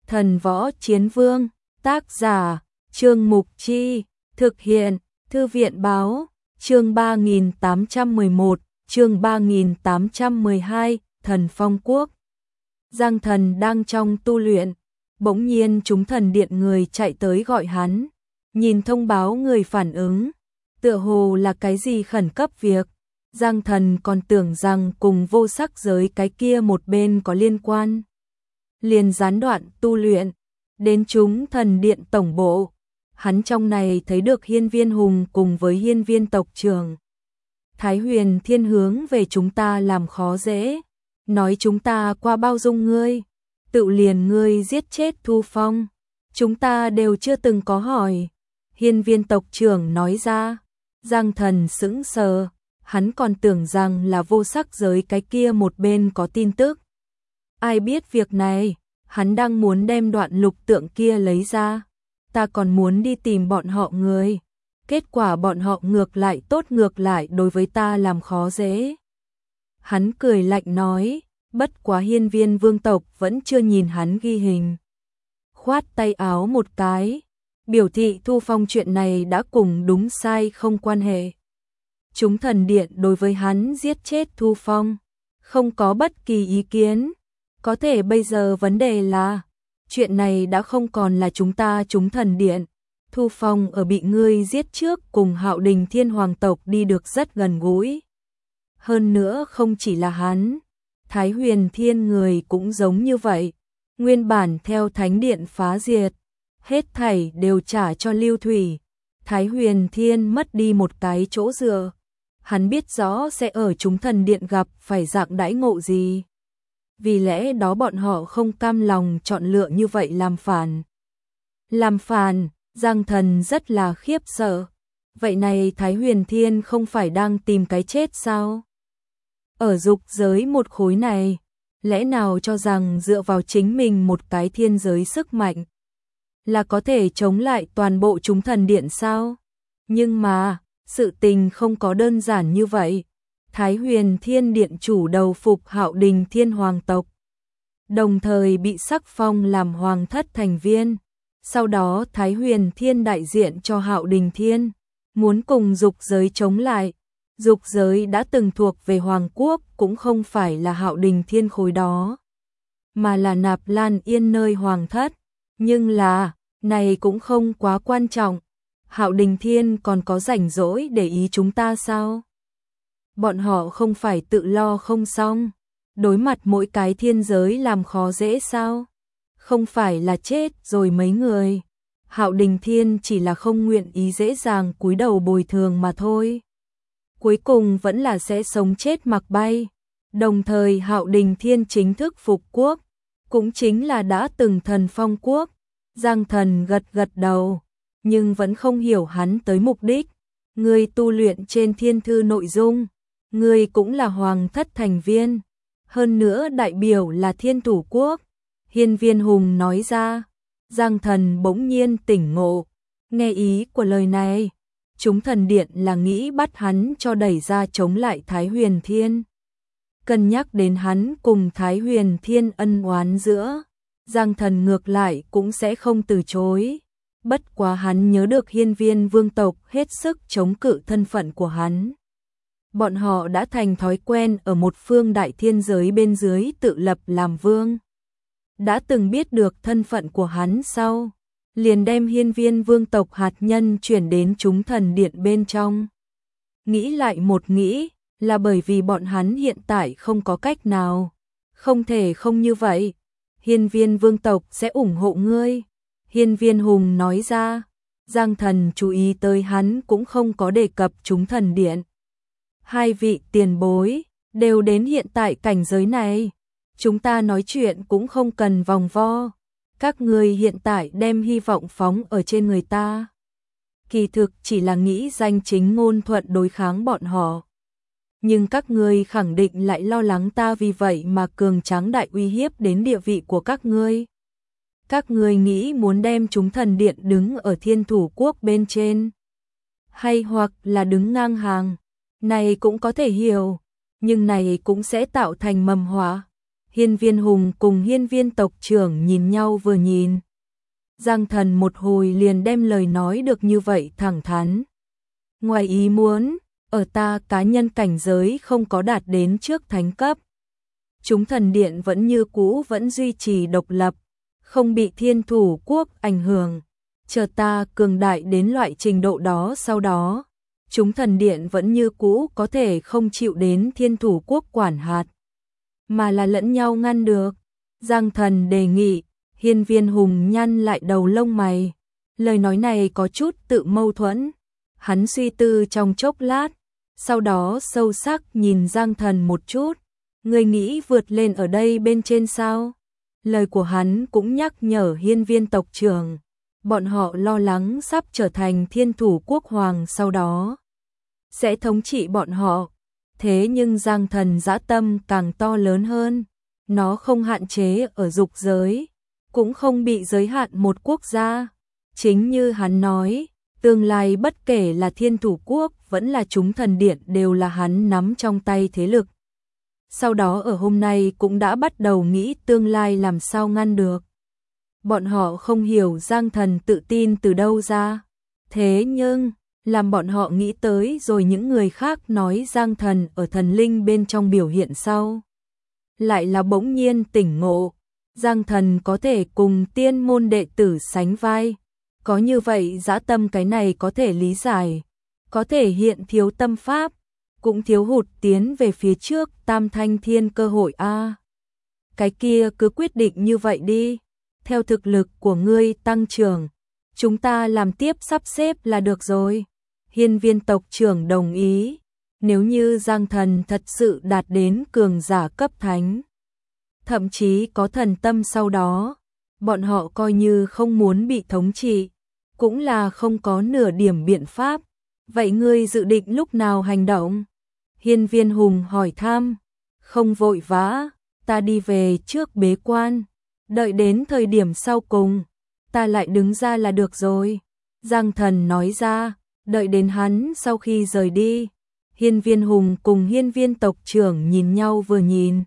Thần Võ Chiến Vương, tác giả, Trương Mục Chi, thực hiện, Thư viện Báo, chương 3811, chương 3812, Thần Phong Quốc. Giang Thần đang trong tu luyện, bỗng nhiên chúng thần điện người chạy tới gọi hắn, nhìn thông báo người phản ứng, tựa hồ là cái gì khẩn cấp việc. Giang Thần còn tưởng rằng cùng vô sắc giới cái kia một bên có liên quan. Liền gián đoạn tu luyện, đến chúng thần điện tổng bộ. Hắn trong này thấy được Hiên Viên Hùng cùng với Hiên Viên tộc trưởng. Thái Huyền Thiên hướng về chúng ta làm khó dễ, nói chúng ta qua bao dung ngươi, tự liền ngươi giết chết Thu Phong. Chúng ta đều chưa từng có hỏi. Hiên Viên tộc trưởng nói ra. Giang Thần sững sờ, hắn còn tưởng rằng là vô sắc giới cái kia một bên có tin tức. Ai biết việc này, hắn đang muốn đem đoạn lục tượng kia lấy ra. Ta còn muốn đi tìm bọn họ người. Kết quả bọn họ ngược lại đối với ta làm khó dễ. Hắn cười lạnh nói, bất quá Hiên Viên vương tộc vẫn chưa nhìn hắn ghi hình. Khoát tay áo một cái, biểu thị Thu Phong chuyện này đã cùng đúng sai không quan hệ. Chúng thần điện đối với hắn giết chết Thu Phong, không có bất kỳ ý kiến. Có thể bây giờ vấn đề là, chuyện này đã không còn là chúng thần điện. Thu Phong ở bị ngươi giết trước cùng Hạo Đình Thiên Hoàng tộc đi được rất gần gũi. Hơn nữa không chỉ là hắn, Thái Huyền Thiên người cũng giống như vậy. Nguyên bản theo Thánh Điện phá diệt, hết thảy đều trả cho Lưu Thủy. Thái Huyền Thiên mất đi một cái chỗ dựa. Hắn biết rõ sẽ ở chúng thần điện gặp phải dạng đãi ngộ gì. Vì lẽ đó bọn họ không cam lòng chọn lựa như vậy làm phản. Làm phản, Giang Thần rất là khiếp sợ. Vậy này Thái Huyền Thiên không phải đang tìm cái chết sao? Ở dục giới một khối này, lẽ nào cho rằng dựa vào chính mình một cái thiên giới sức mạnh là có thể chống lại toàn bộ chúng thần điện sao? Nhưng mà, sự tình không có đơn giản như vậy. Thái Huyền Thiên điện chủ đầu phục Hạo Đình Thiên Hoàng tộc, đồng thời bị sắc phong làm hoàng thất thành viên. Sau đó Thái Huyền Thiên đại diện cho Hạo Đình Thiên, muốn cùng dục giới chống lại. Dục giới đã từng thuộc về Hoàng quốc, cũng không phải là Hạo Đình Thiên khối đó, mà là Nạp Lan Yên nơi hoàng thất. Nhưng là, này cũng không quá quan trọng. Hạo Đình Thiên còn có rảnh rỗi để ý chúng ta sao? Bọn họ không phải tự lo không xong, đối mặt mỗi cái thiên giới làm khó dễ sao? Không phải là chết rồi mấy người. Hạo Đình Thiên chỉ là không nguyện ý dễ dàng cúi đầu bồi thường mà thôi. Cuối cùng vẫn là sẽ sống chết mặc bay. Đồng thời Hạo Đình Thiên chính thức phục quốc, cũng chính là đã từng Thần Phong quốc. Giang Thần gật gật đầu, nhưng vẫn không hiểu hắn tới mục đích. Ngươi tu luyện trên thiên thư nội dung, ngươi cũng là hoàng thất thành viên, hơn nữa đại biểu là Thiên Thủ quốc. Hiên Viên Hùng nói ra. Giang Thần bỗng nhiên tỉnh ngộ, nghe ý của lời này, chúng thần điện là nghĩ bắt hắn cho đẩy ra chống lại Thái Huyền Thiên. Cân nhắc đến hắn cùng Thái Huyền Thiên ân oán giữa, Giang Thần ngược lại cũng sẽ không từ chối. Bất quá hắn nhớ được Hiên Viên vương tộc hết sức chống cự thân phận của hắn. Bọn họ đã thành thói quen ở một phương đại thiên giới bên dưới tự lập làm vương. Đã từng biết được thân phận của hắn sau, liền đem Hiên Viên vương tộc hạt nhân chuyển đến chúng thần điện bên trong. Nghĩ lại một nghĩ, là bởi vì bọn hắn hiện tại không có cách nào. Không thể không như vậy. Hiên Viên vương tộc sẽ ủng hộ ngươi. Hiên Viên Hùng nói ra. Giang Thần chú ý tới hắn cũng không có đề cập chúng thần điện. Hai vị tiền bối đều đến hiện tại cảnh giới này, chúng ta nói chuyện cũng không cần vòng vo. Các ngươi hiện tại đem hy vọng phóng ở trên người ta, kỳ thực chỉ là nghĩ danh chính ngôn thuận đối kháng bọn họ. Nhưng các ngươi khẳng định lại lo lắng ta vì vậy mà cường tráng đại uy hiếp đến địa vị của các ngươi. Các ngươi nghĩ muốn đem chúng thần điện đứng ở Thiên Thủ quốc bên trên, hay hoặc là đứng ngang hàng. Này cũng có thể hiểu, nhưng này cũng sẽ tạo thành mầm họa. Hiên Viên Hùng cùng Hiên Viên tộc trưởng nhìn nhau vừa nhìn. Giang Thần một hồi liền đem lời nói được như vậy thẳng thắn. Ngoài ý muốn, ở ta cá nhân cảnh giới không có đạt đến trước thánh cấp. Chúng thần điện vẫn như cũ vẫn duy trì độc lập, không bị Thiên Thủ Quốc ảnh hưởng. Chờ ta cường đại đến loại trình độ đó sau đó, chúng thần điện vẫn như cũ có thể không chịu đến Thiên Thủ Quốc quản hạt, mà là lẫn nhau ngăn được. Giang Thần đề nghị. Hiên Viên Hùng nhăn lại đầu lông mày. Lời nói này có chút tự mâu thuẫn. Hắn suy tư trong chốc lát, sau đó sâu sắc nhìn Giang Thần một chút. Người nghĩ vượt lên ở đây bên trên sao? Lời của hắn cũng nhắc nhở Hiên Viên tộc trưởng. Bọn họ lo lắng sắp trở thành Thiên Thủ Quốc hoàng sau đó sẽ thống trị bọn họ. Thế nhưng Giang Thần dã tâm càng to lớn hơn. Nó không hạn chế ở dục giới, cũng không bị giới hạn một quốc gia. Chính như hắn nói, tương lai bất kể là Thiên Thủ Quốc vẫn là chúng thần điện đều là hắn nắm trong tay thế lực. Sau đó ở hôm nay cũng đã bắt đầu nghĩ tương lai làm sao ngăn được. Bọn họ không hiểu Giang Thần tự tin từ đâu ra. Thế nhưng, làm bọn họ nghĩ tới rồi những người khác nói Giang Thần ở thần linh bên trong biểu hiện sau. Lại là bỗng nhiên tỉnh ngộ. Giang Thần có thể cùng tiên môn đệ tử sánh vai. Có như vậy dã tâm cái này có thể lý giải. Có thể hiện thiếu tâm pháp, cũng thiếu hụt tiến về phía trước tam thanh thiên cơ hội a. Cái kia cứ quyết định như vậy đi. Theo thực lực của ngươi tăng trưởng, chúng ta làm tiếp sắp xếp là được rồi. Hiên Viên tộc trưởng đồng ý. Nếu như Giang Thần thật sự đạt đến cường giả cấp thánh, thậm chí có thần tâm sau đó, bọn họ coi như không muốn bị thống trị, cũng là không có nửa điểm biện pháp. Vậy ngươi dự định lúc nào hành động? Hiên Viên Hùng hỏi thăm. Không vội vã, ta đi về trước bế quan, đợi đến thời điểm sau cùng, ta lại đứng ra là được rồi. Giang Thần nói ra, đợi đến hắn sau khi rời đi. Hiên Viên Hùng cùng Hiên Viên tộc trưởng nhìn nhau vừa nhìn.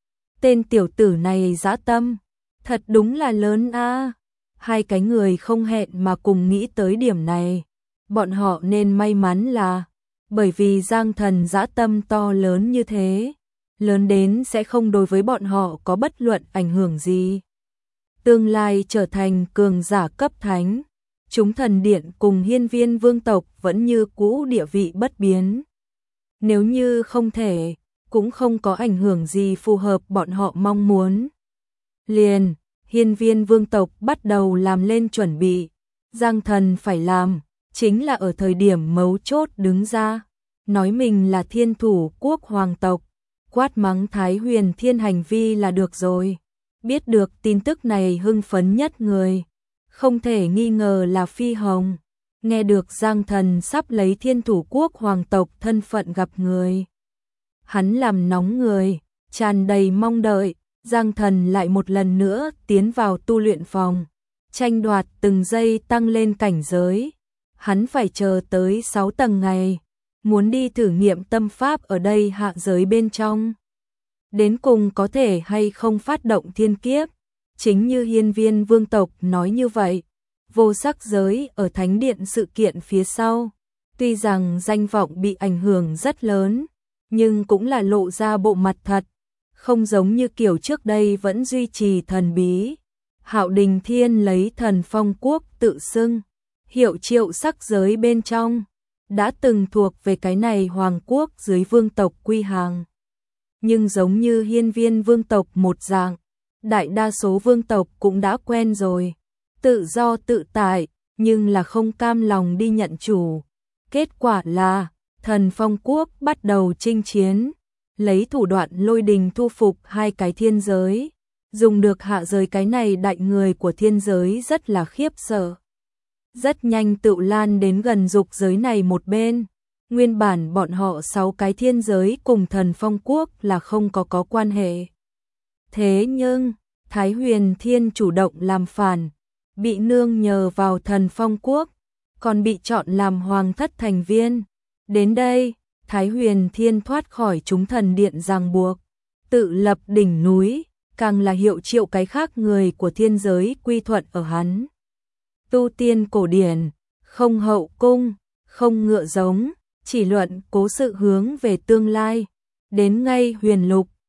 Tên tiểu tử này dã tâm, thật đúng là lớn a. Hai cái người không hẹn mà cùng nghĩ tới điểm này. Bọn họ nên may mắn là, bởi vì Giang Thần dã tâm to lớn như thế, lớn đến sẽ không đối với bọn họ có bất luận ảnh hưởng gì. Tương lai trở thành cường giả cấp thánh, chúng thần điện cùng Hiên Viên vương tộc vẫn như cũ địa vị bất biến. Nếu như không thể, cũng không có ảnh hưởng gì phù hợp bọn họ mong muốn. Liền, Hiên Viên vương tộc bắt đầu làm lên chuẩn bị. Giang Thần phải làm, chính là ở thời điểm mấu chốt đứng ra, nói mình là Thiên Thủ Quốc hoàng tộc, quát mắng Thái Huyền Thiên hành vi là được rồi. Biết được tin tức này hưng phấn nhất người, không thể nghi ngờ là Phi Hồng. Nghe được Giang Thần sắp lấy Thiên Thủ Quốc hoàng tộc thân phận gặp người, hắn làm nóng người, tràn đầy mong đợi. Giang Thần lại một lần nữa tiến vào tu luyện phòng, tranh đoạt từng giây tăng lên cảnh giới. Hắn phải chờ tới 6 tầng ngày, muốn đi thử nghiệm tâm pháp ở đây hạ giới bên trong. Đến cùng có thể hay không phát động thiên kiếp. Chính như Hiên Viên vương tộc nói như vậy, vô sắc giới ở thánh điện sự kiện phía sau, tuy rằng danh vọng bị ảnh hưởng rất lớn, nhưng cũng là lộ ra bộ mặt thật, không giống như kiểu trước đây vẫn duy trì thần bí. Hạo Đình Thiên lấy Thần Phong Quốc tự xưng, hiệu triệu sắc giới bên trong, đã từng thuộc về cái này hoàng quốc dưới vương tộc quy hàng. Nhưng giống như Hiên Viên vương tộc một dạng, đại đa số vương tộc cũng đã quen rồi, tự do tự tại, nhưng là không cam lòng đi nhận chủ. Kết quả là, Thần Phong Quốc bắt đầu chinh chiến, lấy thủ đoạn lôi đình thu phục hai cái thiên giới, dùng được hạ giới. Cái này đại người của thiên giới rất là khiếp sợ. Rất nhanh tự lan đến gần dục giới này một bên. Nguyên bản bọn họ 6 cái thiên giới cùng Thần Phong Quốc là không có quan hệ. Thế nhưng, Thái Huyền Thiên chủ động làm phản, bị nương nhờ vào Thần Phong Quốc, còn bị chọn làm hoàng thất thành viên. Đến đây, Thái Huyền Thiên thoát khỏi chúng thần điện ràng buộc, tự lập đỉnh núi, càng là hiệu triệu cái khác người của thiên giới quy thuận ở hắn. Tu tiên cổ điển, không hậu cung, không ngựa giống, chỉ luận cố sự hướng về tương lai. Đến ngay huyền lục,